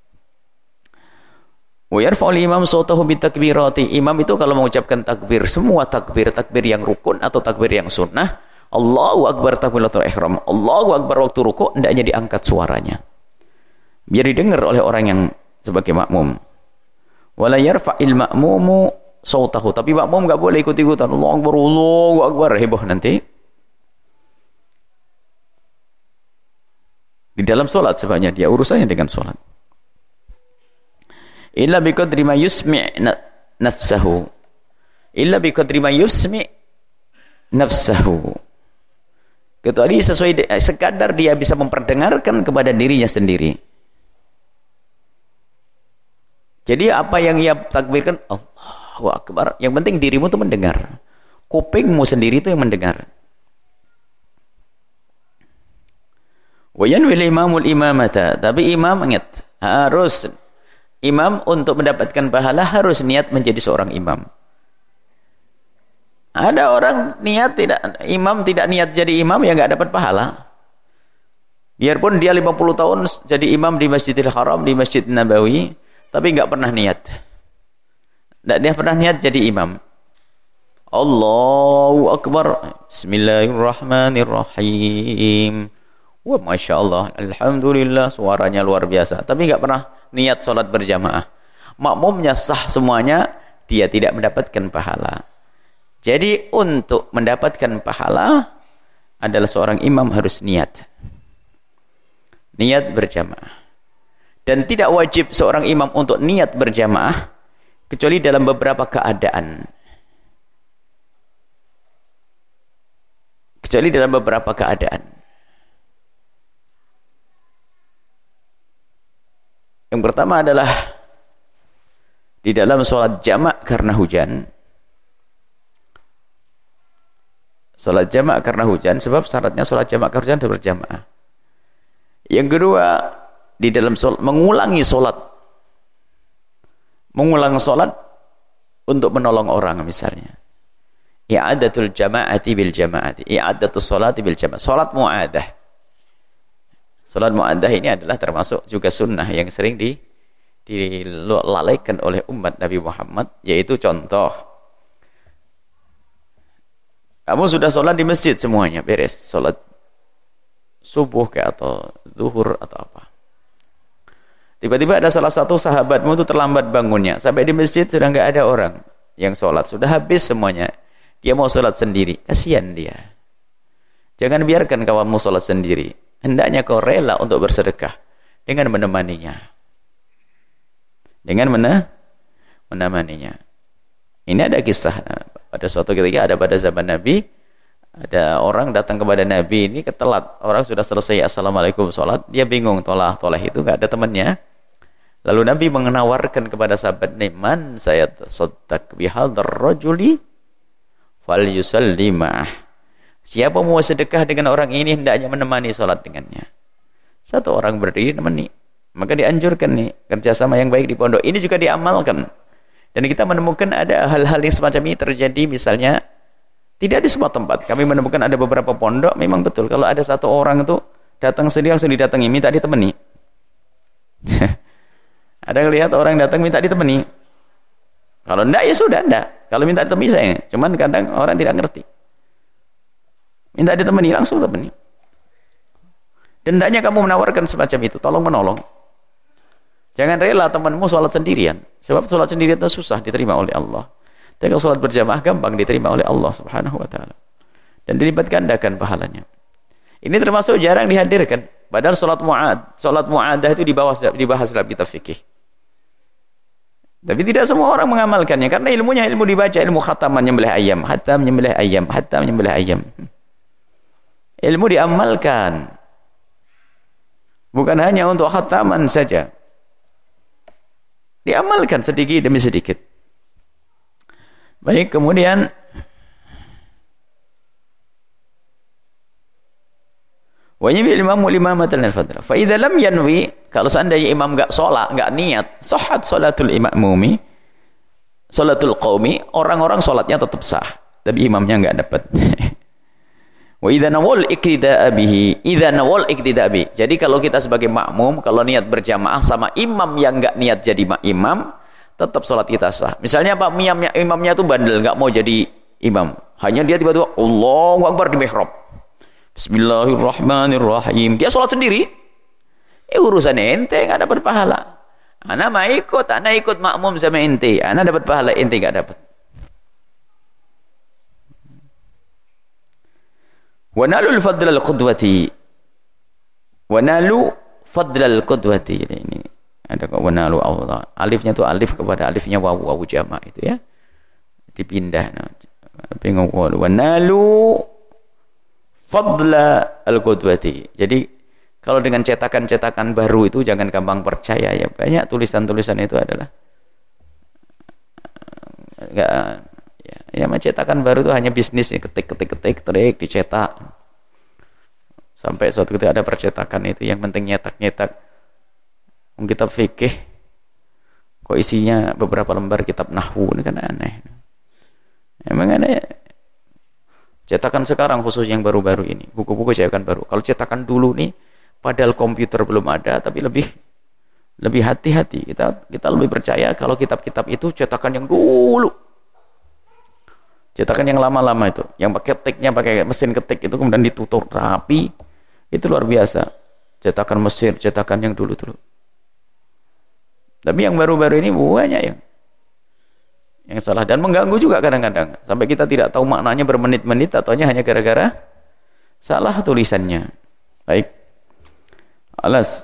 Wa yarfa'ul imam sautahu bitakbirati. Imam itu kalau mengucapkan takbir, semua takbir yang rukun atau takbir yang sunnah, Allahu akbar takbiratul ihram, Allahu akbar waktu rukuk, hendaknya diangkat suaranya. Biar didengar oleh orang yang sebagai makmum. Wala yarfa'il ma'mumu sautahu, tapi makmum enggak boleh ikut-ikutan Allahu akbar, heboh nanti. Di dalam solat sebenarnya dia urusannya dengan solat. Illa biqadri ma yusmi' nafsahu. Illa biqadri ma yusmi' nafsahu. Kecuali sesuai sekadar dia bisa memperdengarkan kepada dirinya sendiri. Jadi apa yang ia takbirkan Allahu akbar, yang penting dirimu itu mendengar. Kupingmu sendiri itu yang mendengar. Wa yanwil imamul imamata, tapi imam ingat, harus imam untuk mendapatkan pahala harus niat menjadi seorang imam. Ada orang imam tidak niat jadi imam ya enggak dapat pahala. Biarpun dia 50 tahun jadi imam di Masjidil Haram, di Masjid Nabawi, tapi enggak pernah niat. Dia pernah niat jadi imam. Allahu akbar, bismillahirrahmanirrahim. Wah, Masya Allah, Alhamdulillah, suaranya luar biasa. Tapi nggak pernah niat sholat berjamaah. Makmumnya sah semuanya, dia tidak mendapatkan pahala. Jadi untuk mendapatkan pahala adalah seorang imam harus niat. Niat berjamaah. Dan tidak wajib seorang imam untuk niat berjamaah, kecuali dalam beberapa keadaan. Kecuali dalam beberapa keadaan. Yang pertama adalah di dalam sholat jamak karena hujan. Sholat jamak karena hujan, sebab syaratnya sholat jamak karena hujan harus berjamaah. Yang kedua, di dalam sholat, mengulang sholat untuk menolong orang misalnya. I'adatul jama'ati bil jama'ati, i'adatul sholati bil jama'ati, sholat mu'adah. Salat mu'addah ini adalah termasuk juga sunnah yang sering dilalaikan oleh umat Nabi Muhammad, yaitu contoh. Kamu sudah sholat di masjid semuanya, beres. Sholat subuh atau zuhur atau apa. Tiba-tiba ada salah satu sahabatmu itu terlambat bangunnya. Sampai di masjid sudah enggak ada orang yang sholat. Sudah habis semuanya. Dia mau sholat sendiri. Kasihan dia. Jangan biarkan kawanmu sholat sendiri. Hendaknya kau rela untuk bersedekah dengan menemaninya. Menemaninya. Ini ada kisah. Pada suatu ketika ada pada zaman Nabi, ada orang datang kepada Nabi ini ketelat. Orang sudah selesai assalamualaikum sholat, dia bingung toleh itu enggak ada temannya. Lalu Nabi menawarkan kepada sahabat, "Man saya tasaddaq bihadzal rajuli falyusalli ma'ah." Siapa mau sedekah dengan orang ini hendaknya menemani sholat dengannya. Satu orang berdiri nemani. Maka dianjurkan nih kerjasama yang baik di pondok. Ini juga diamalkan. Dan kita menemukan ada hal-hal yang semacam ini terjadi misalnya tidak di semua tempat. Kami menemukan ada beberapa pondok memang betul. Kalau ada satu orang itu datang sendiri langsung didatangi minta ditemani. Ada ngelihat orang datang minta ditemani. Kalau enggak ya sudah enggak. Kalau minta ditemani saya. Cuman kadang orang tidak ngerti. Minta ditemani, langsung temani. Dan hendaknya kamu menawarkan semacam itu, tolong menolong. Jangan rela temanmu sholat sendirian. Sebab sholat sendirian itu susah diterima oleh Allah. Tapi kalau sholat berjamaah gampang diterima oleh Allah Subhanahu wa ta'ala. Dan dilipat gandakan pahalanya. Ini termasuk jarang dihadirkan. Padahal sholat mu'adah itu dibahas dalam kitab fikih. Tapi tidak semua orang mengamalkannya. Karena ilmunya ilmu dibaca, ilmu khataman nyembelih ayam. Hatta menyembelih ayam. Hatta menyembelih ayam. Ilmu diamalkan. Bukan hanya untuk khataman saja. Diamalkan sedikit demi sedikit. Baik, kemudian wa yabil imamu limamatan al-fadl. Fa idza lam yanwi, kalau seandainya imam enggak sholat, enggak niat, sahhat salatul imamumi, salatul qaumi, orang-orang sholatnya tetap sah, tapi imamnya enggak dapat. Wa idza nawal iktida'a bihi, idza nawal iktida'a bihi. Jadi kalau kita sebagai makmum kalau niat berjamaah sama imam yang enggak niat jadi imam, tetap sholat kita sah. Misalnya Pak imamnya tuh bandel, enggak mau jadi imam. Hanya dia tiba-tiba Allahu Akbar di mihrab. Bismillahirrahmanirrahim. Dia sholat sendiri. Urusan ente enggak dapat pahala. Ana mah ikut, ana ikut makmum sama ente. Ana dapat pahala, ente enggak dapat. Wa nalul fadlal qudwati. Wa nalu fadlal qudwati. Ini ada kok wa nalu Allah. Alifnya itu alif kepada alifnya wawu jamak itu ya. Dipindah. Wa nalu fadla al-qudwati. Jadi kalau dengan cetakan-cetakan baru itu jangan gampang percaya ya. Banyak tulisan-tulisan itu adalah enggak ya cetakan baru itu hanya bisnis ya, ketik dicetak. Sampai suatu ketika ada percetakan itu yang penting nyetak kitab fikih kok isinya beberapa lembar kitab nahwu, ini kan aneh. Emang aneh. Cetakan sekarang khusus yang baru-baru ini, buku-buku cetakan baru. Kalau cetakan dulu nih, padahal komputer belum ada, tapi lebih hati-hati. Kita lebih percaya kalau kitab-kitab itu cetakan yang dulu. Cetakan yang lama-lama itu, yang pakai ketiknya pakai mesin ketik itu kemudian ditutur rapi, itu luar biasa. Cetakan Mesir, cetakan yang dulu-dulu. Tapi yang baru-baru ini banyak yang salah dan mengganggu juga kadang-kadang sampai kita tidak tahu maknanya bermenit-menit ataunya hanya gara-gara salah tulisannya. Baik. Alas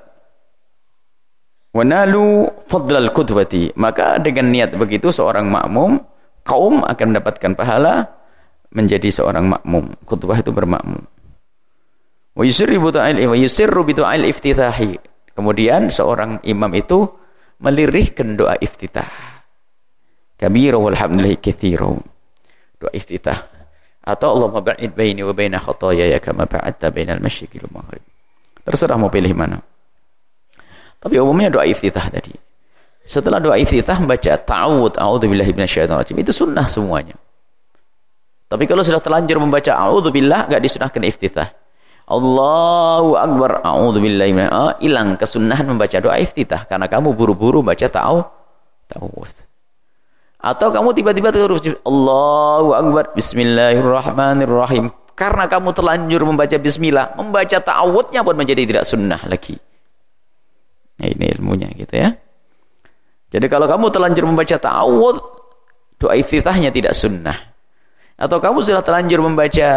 wanalu fadlal qudwati, maka dengan niat begitu seorang makmum kaum akan mendapatkan pahala menjadi seorang makmum. Qudwah itu bermakmum. Wa yusirru bi du'ail iftitahi. Kemudian seorang imam itu melirihkan doa iftitah. Kabiru walhamdulillahi kathiru. Doa iftitah. Atau Allahumma ba'id baini wa baina khataayaya kama ba'adta bainal masyriqi wal maghrib. Terserah mau pilih mana. Tapi umumnya doa iftitah tadi. Setelah doa iftitah membaca ta'awudz, a'udzubillahi minasyaitonir rajim. Itu sunnah semuanya. Tapi kalau sudah terlanjur membaca a'udzubillah enggak disunahkan iftitah. Allahu akbar, a'udzubillahi hilang kesunahan membaca doa iftitah karena kamu buru-buru baca ta'awudz. Atau kamu tiba-tiba terus Allahu akbar, bismillahirrahmanirrahim. Karena kamu terlanjur membaca bismillah, membaca ta'awudnya pun menjadi tidak sunnah lagi. Nah, ini ilmunya gitu ya. Jadi kalau kamu terlanjur membaca ta'awudz, doa iftitahnya tidak sunnah. Atau kamu sudah terlanjur membaca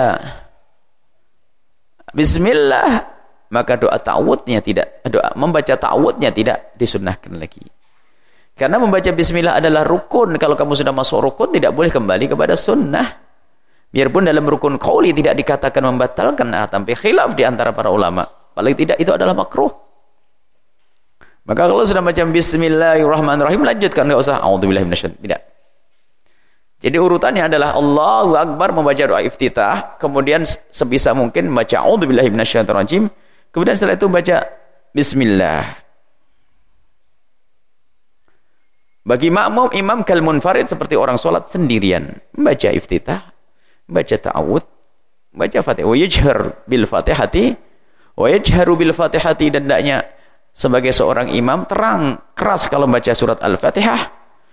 bismillah, maka membaca ta'awudnya tidak disunnahkan lagi. Karena membaca bismillah adalah rukun. Kalau kamu sudah masuk rukun, tidak boleh kembali kepada sunnah. Biarpun dalam rukun qauli tidak dikatakan membatalkan, tapi khilaf di antara para ulama. Paling tidak itu adalah makruh. Maka kalau sudah baca bismillahirrahmanirrahim, lanjutkan, enggak usah a'udzubillahi minasyaitonir. Tidak. Jadi urutannya adalah Allahu akbar membaca doa iftitah, kemudian sebisa mungkin membaca a'udzubillahi minasyaitonir rajim, kemudian setelah itu baca bismillah. Bagi makmum, imam kal munfarid seperti orang sholat sendirian, membaca iftitah, membaca ta'awudz, membaca Fatihah, wa yajhar bil Fatihati, wa yajharu bil Fatihati, dan hendaknya sebagai seorang imam terang keras kalau membaca surat Al-Fatihah,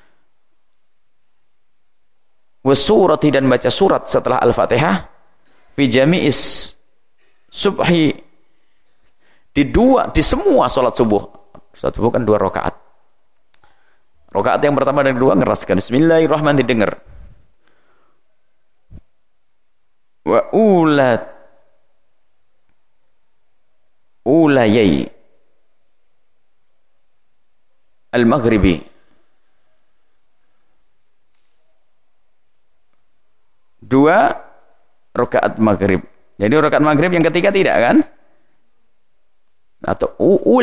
wa surati, dan baca surat setelah Al-Fatihah, fi jami'is subhi, di semua sholat subuh. Sholat subuh kan 2 rakaat. Rakaat yang pertama dan kedua ngeraskan bismillahirrahmanirrahim didengar. Wa ulayai al-maghribi, dua rakaat maghrib. Jadi rakaat maghrib yang ketiga tidak kan? Atau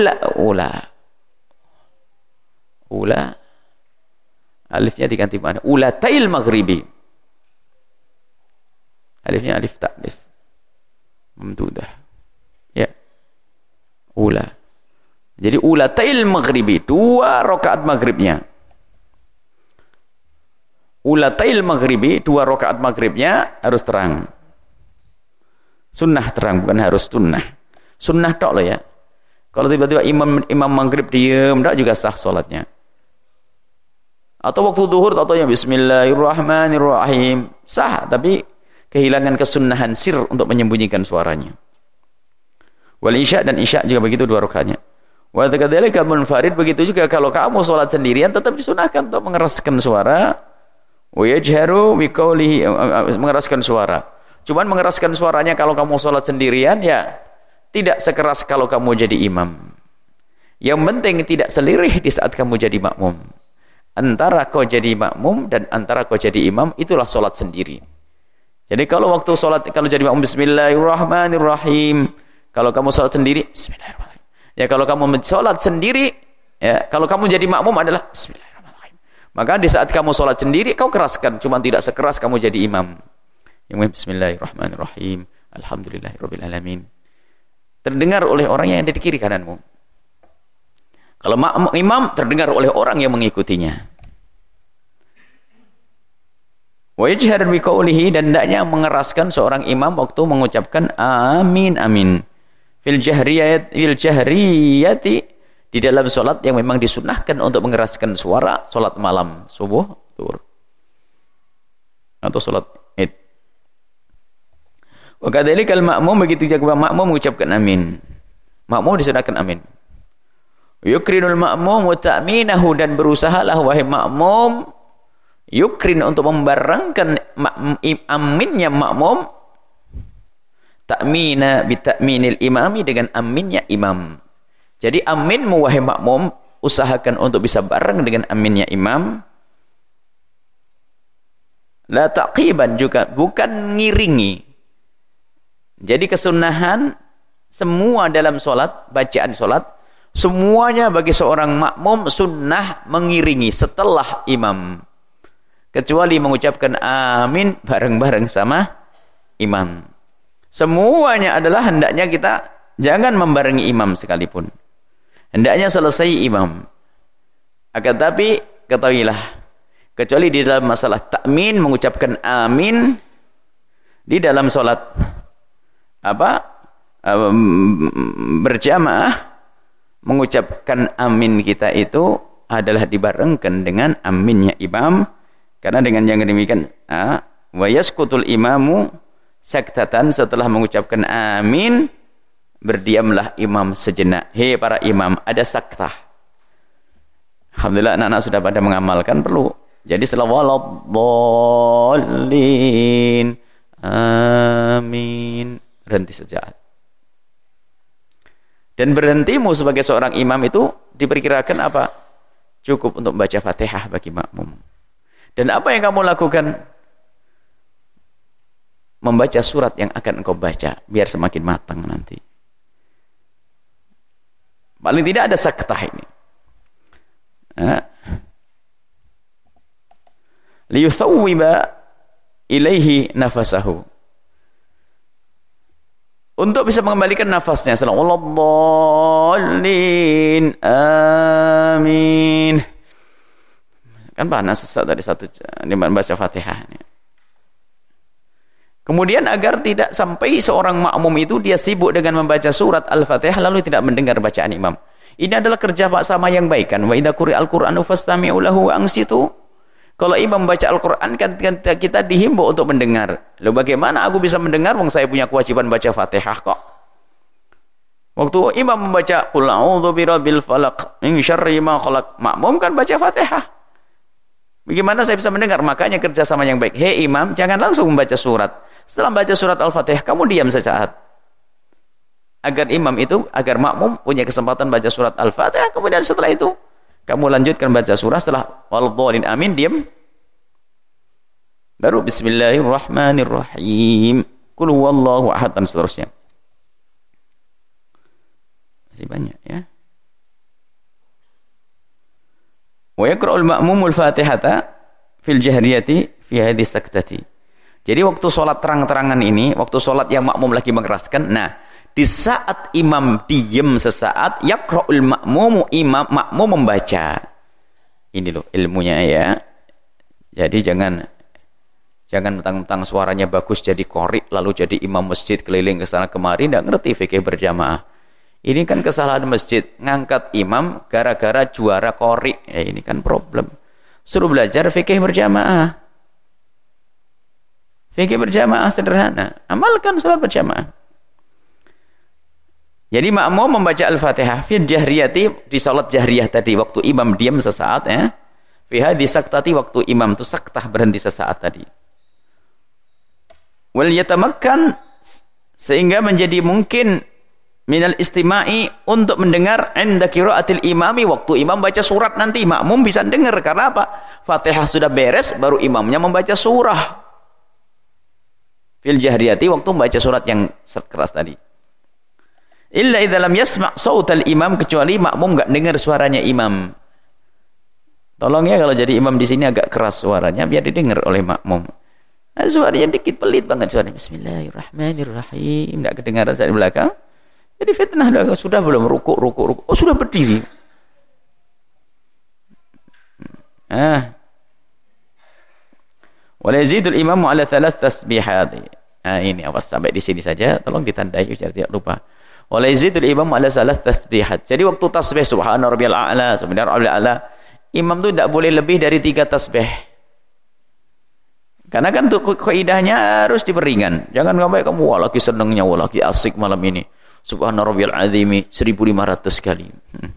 ula alifnya diganti mana? Ulatil maghribi. Alifnya alif ta'nis mamdudah. Ya. Ula. Jadi ulatil maghribi, dua rakaat maghribnya. Ulatil maghribi, dua rakaat maghribnya harus terang. Sunnah terang, bukan harus sunnah. Sunnah tok loh ya. Kalau tiba-tiba imam maghrib diam, tak juga sah salatnya. Atau waktu zuhur atau yang bismillahirrahmanirrahim, sah, tapi kehilangan kesunnahan sir untuk menyembunyikan suaranya. Wal isya, dan isya juga begitu dua rakaatnya. Wa kadzalika munfarid, begitu juga kalau kamu salat sendirian tetap disunahkan untuk mengeraskan suara. Wa yajharu bi qawlihi, mengeraskan suara. Cuman mengeraskan suaranya kalau kamu salat sendirian ya tidak sekeras kalau kamu jadi imam. Yang penting tidak selirih di saat kamu jadi makmum. Antara kau jadi makmum dan antara kau jadi imam, itulah salat sendiri. Jadi kalau waktu salat, kalau jadi makmum bismillahirrahmanirrahim, kalau kamu salat sendiri bismillahirrahmanirrahim. Ya kalau kamu salat sendiri, ya kalau kamu jadi makmum adalah bismillahirrahmanirrahim. Maka di saat kamu salat sendiri kau keraskan, cuma tidak sekeras kamu jadi imam. Yang bismillahirrahmanirrahim, alhamdulillahirabbil alamin. Terdengar oleh orang yang ada di kiri kananmu. Kalau imam terdengar oleh orang yang mengikutinya. Wa yajhar bi qawlihi, dan hendaknya mengeraskan seorang imam waktu mengucapkan amin amin. Fil jahriyati, di dalam salat yang memang disunahkan untuk mengeraskan suara, salat malam, subuh, zuhur. Atau salat Id. Wa kadzalikal ma'mum, begitu juga makmum mengucapkan amin. Makmum disunahkan amin. Yukrinul ma'mum wa ta'minahu, dan berusahalah wahai makmum yukrin untuk membarengkan aminnya makmum, ta'mina bi ta'minil imami, dengan aminnya imam. Jadi aminmu wahai makmum usahakan untuk bisa bareng dengan aminnya imam. La taqiban, juga bukan ngiringi. Jadi kesunahan semua dalam solat, bacaan solat, semuanya bagi seorang makmum sunnah mengiringi setelah imam. Kecuali mengucapkan amin bareng-bareng sama imam. Semuanya adalah hendaknya kita jangan membarengi imam sekalipun. Hendaknya selesai imam. Akan tapi ketahuilah, kecuali di dalam masalah takmin, mengucapkan amin di dalam solat berjamaah, mengucapkan amin kita itu adalah dibarengkan dengan aminnya imam, karena dengan yang demikian wa yaskutul imamu saktatan, setelah mengucapkan amin berdiamlah imam sejenak. Hei para imam, ada saktah. Alhamdulillah anak-anak sudah pada mengamalkan, perlu. Jadi setelah waladhdallin amin, berhenti sejenak. Dan berhentimu sebagai seorang imam itu diperkirakan apa? Cukup untuk membaca Fatihah bagi makmum. Dan apa yang kamu lakukan? Membaca surat yang akan engkau baca, biar semakin matang nanti. Paling tidak ada saktah ini. Liyuthawwiba ilaihi nafasahu, untuk bisa mengembalikan nafasnya. Waladhdallin amin. Kan panas tadi satu membaca Fatihah. Kemudian agar tidak sampai seorang makmum itu dia sibuk dengan membaca surat Al-Fatihah lalu tidak mendengar bacaan imam. Ini adalah kerja sama yang baik kan. Wa idza quri'al Qur'anu fastami'u lahu wa ansitu. Kalau imam membaca Al-Qur'an kan kita dihimbau untuk mendengar. Lalu bagaimana aku bisa mendengar wong saya punya kewajiban baca Fatihah kok? Waktu imam membaca qul a'udzu birabbil falaq min syarri ma khalaq, makmum kan baca Fatihah. Bagaimana saya bisa mendengar? Makanya kerjasama yang baik. Hei imam, jangan langsung membaca surat. Setelah membaca surat Al-Fatihah, kamu diam sesaat. Agar makmum punya kesempatan baca surat Al-Fatihah. Kemudian setelah itu, kamu lanjutkan baca surah. Setelah waladhdallin amin, diam. Baru bismillahirrahmanirrahim. Qul huwallahu ahad dan seterusnya. Masih banyak ya. Wa yaqra'ul ma'mumul Fatihata fil jahriyati fi hadhihi saktati. Jadi waktu sholat terang-terangan ini, waktu sholat yang makmum lagi mengeraskan, nah, di saat imam diem sesaat, yaqra'ul makmum membaca. Ini loh ilmunya ya. Jadi jangan mentang-mentang suaranya bagus jadi qori lalu jadi imam masjid keliling ke sana kemari, enggak ngerti fikih berjamaah. Ini kan kesalahan masjid, ngangkat imam gara-gara juara qori. Ya ini kan problem. Suruh belajar fikih berjamaah. Fikih berjamaah sederhana. Amalkan salat berjamaah. Jadi makmum membaca Al-Fatihah fil jahriyati, di salat jahriyah tadi waktu imam diam sesaat ya. Fi hadhihi saktati, waktu imam itu saktah berhenti sesaat tadi. Wal yatamakkan, sehingga menjadi mungkin minal istima'i, untuk mendengar inda qiraatil imami, waktu imam baca surat nanti makmum bisa dengar. Karena apa? Fatihah sudah beres baru imamnya membaca surah. Fil jahriyati, waktu membaca surat yang keras tadi. Illa idza lam yasma' sautal imam, kecuali makmum enggak dengar suaranya imam. Tolong ya kalau jadi imam di sini agak keras suaranya biar didengar oleh makmum. Nah, suaranya dikit pelit banget suaranya. Bismillahirrahmanirrahim. Enggak kedengaran dari belakang. Jadi fitnah. Sudah belum rukuk. Oh, sudah berdiri. Wala yazidul imamu ala thalath tasbihat. Nah, ini awas sampai di sini saja. Tolong ditandai biar tidak lupa. Wala yazidul imamu ala thalath tasbihat. Jadi waktu tasbih subhana rabbiyal a'la, subhana rabbiyal a'la, imam itu tidak boleh lebih dari 3 tasbih. Karena kan untuk kaidahnya harus diperingan. Jangan sampai kamu lagi senengnya, lagi asik malam ini. Subhana rabbiyal azimi 1500 kali.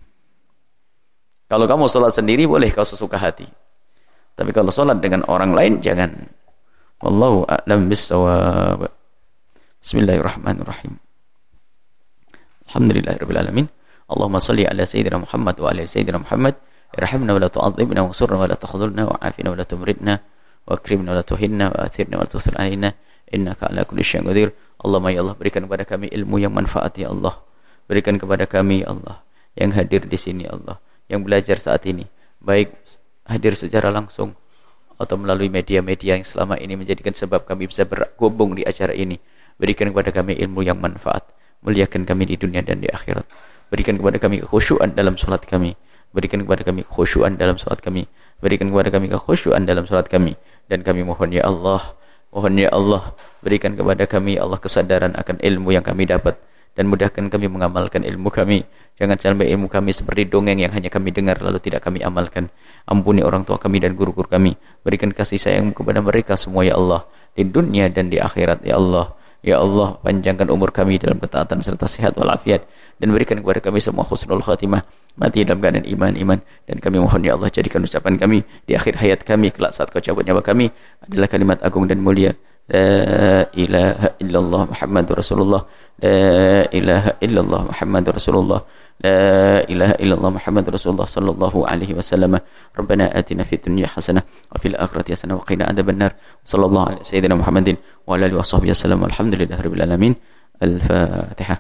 Kalau kamu sholat sendiri boleh kau sesuka hati. Tapi kalau sholat dengan orang lain jangan. Wallahu a'lam bissawab. Bismillahirrahmanirrahim. Alhamdulillahirabbil alamin. Allahumma shalli ala sayyidina Muhammad wa ala sayyidina Muhammad. Irhamna wa la tu'adzibna wa surna wa la takhzulna wa afina wa la tumridna wa akrimna wa la tuhinna wa athirna wa la tusir alaina innaka ala kulli syai'in qadir. Allahumma ya Allah, berikan kepada kami ilmu yang manfaat ya Allah. Berikan kepada kami ya Allah yang hadir di sini ya Allah, yang belajar saat ini, baik hadir secara langsung atau melalui media-media yang selama ini menjadikan sebab kami bisa bergabung di acara ini. Berikan kepada kami ilmu yang manfaat, muliakan kami di dunia dan di akhirat. Berikan kepada kami kekhusyuan dalam salat kami. Berikan kepada kami kekhusyuan dalam salat kami. Berikan kepada kami kekhusyuan dalam salat kami. Dan kami mohon ya Allah, berikan kepada kami ya Allah kesadaran akan ilmu yang kami dapat, dan mudahkan kami mengamalkan ilmu kami. Jangan sampai ilmu kami seperti dongeng yang hanya kami dengar lalu tidak kami amalkan. Ampuni orang tua kami dan guru-guru kami. Berikan kasih sayang kepada mereka semua ya Allah, di dunia dan di akhirat ya Allah. Ya Allah, panjangkan umur kami dalam ketaatan serta sehat walafiat, dan berikan kepada kami semua husnul khatimah, mati dalam keadaan iman. Dan kami mohon ya Allah, jadikan ucapan kami di akhir hayat kami kelak saat kau cabut nyawa kami adalah kalimat agung dan mulia, la ilaha illallah Muhammadur Rasulullah, la ilaha illallah Muhammadur Rasulullah, la ilaha illallah Muhammadur Rasulullah sallallahu alaihi wasallam. Rabbana atina fid dunya hasanah wa fil akhirati hasanah wa qina adzabannar. Sallallahu alaihi sayyidina Muhammadin wa ala alihi washabbihi wasallam. Alhamdulillahirabbil alamin. Al-Fatihah.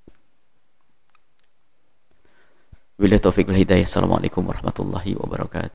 Wabillahi taufiq wal hidayah. Assalamualaikum warahmatullahi wabarakatuh.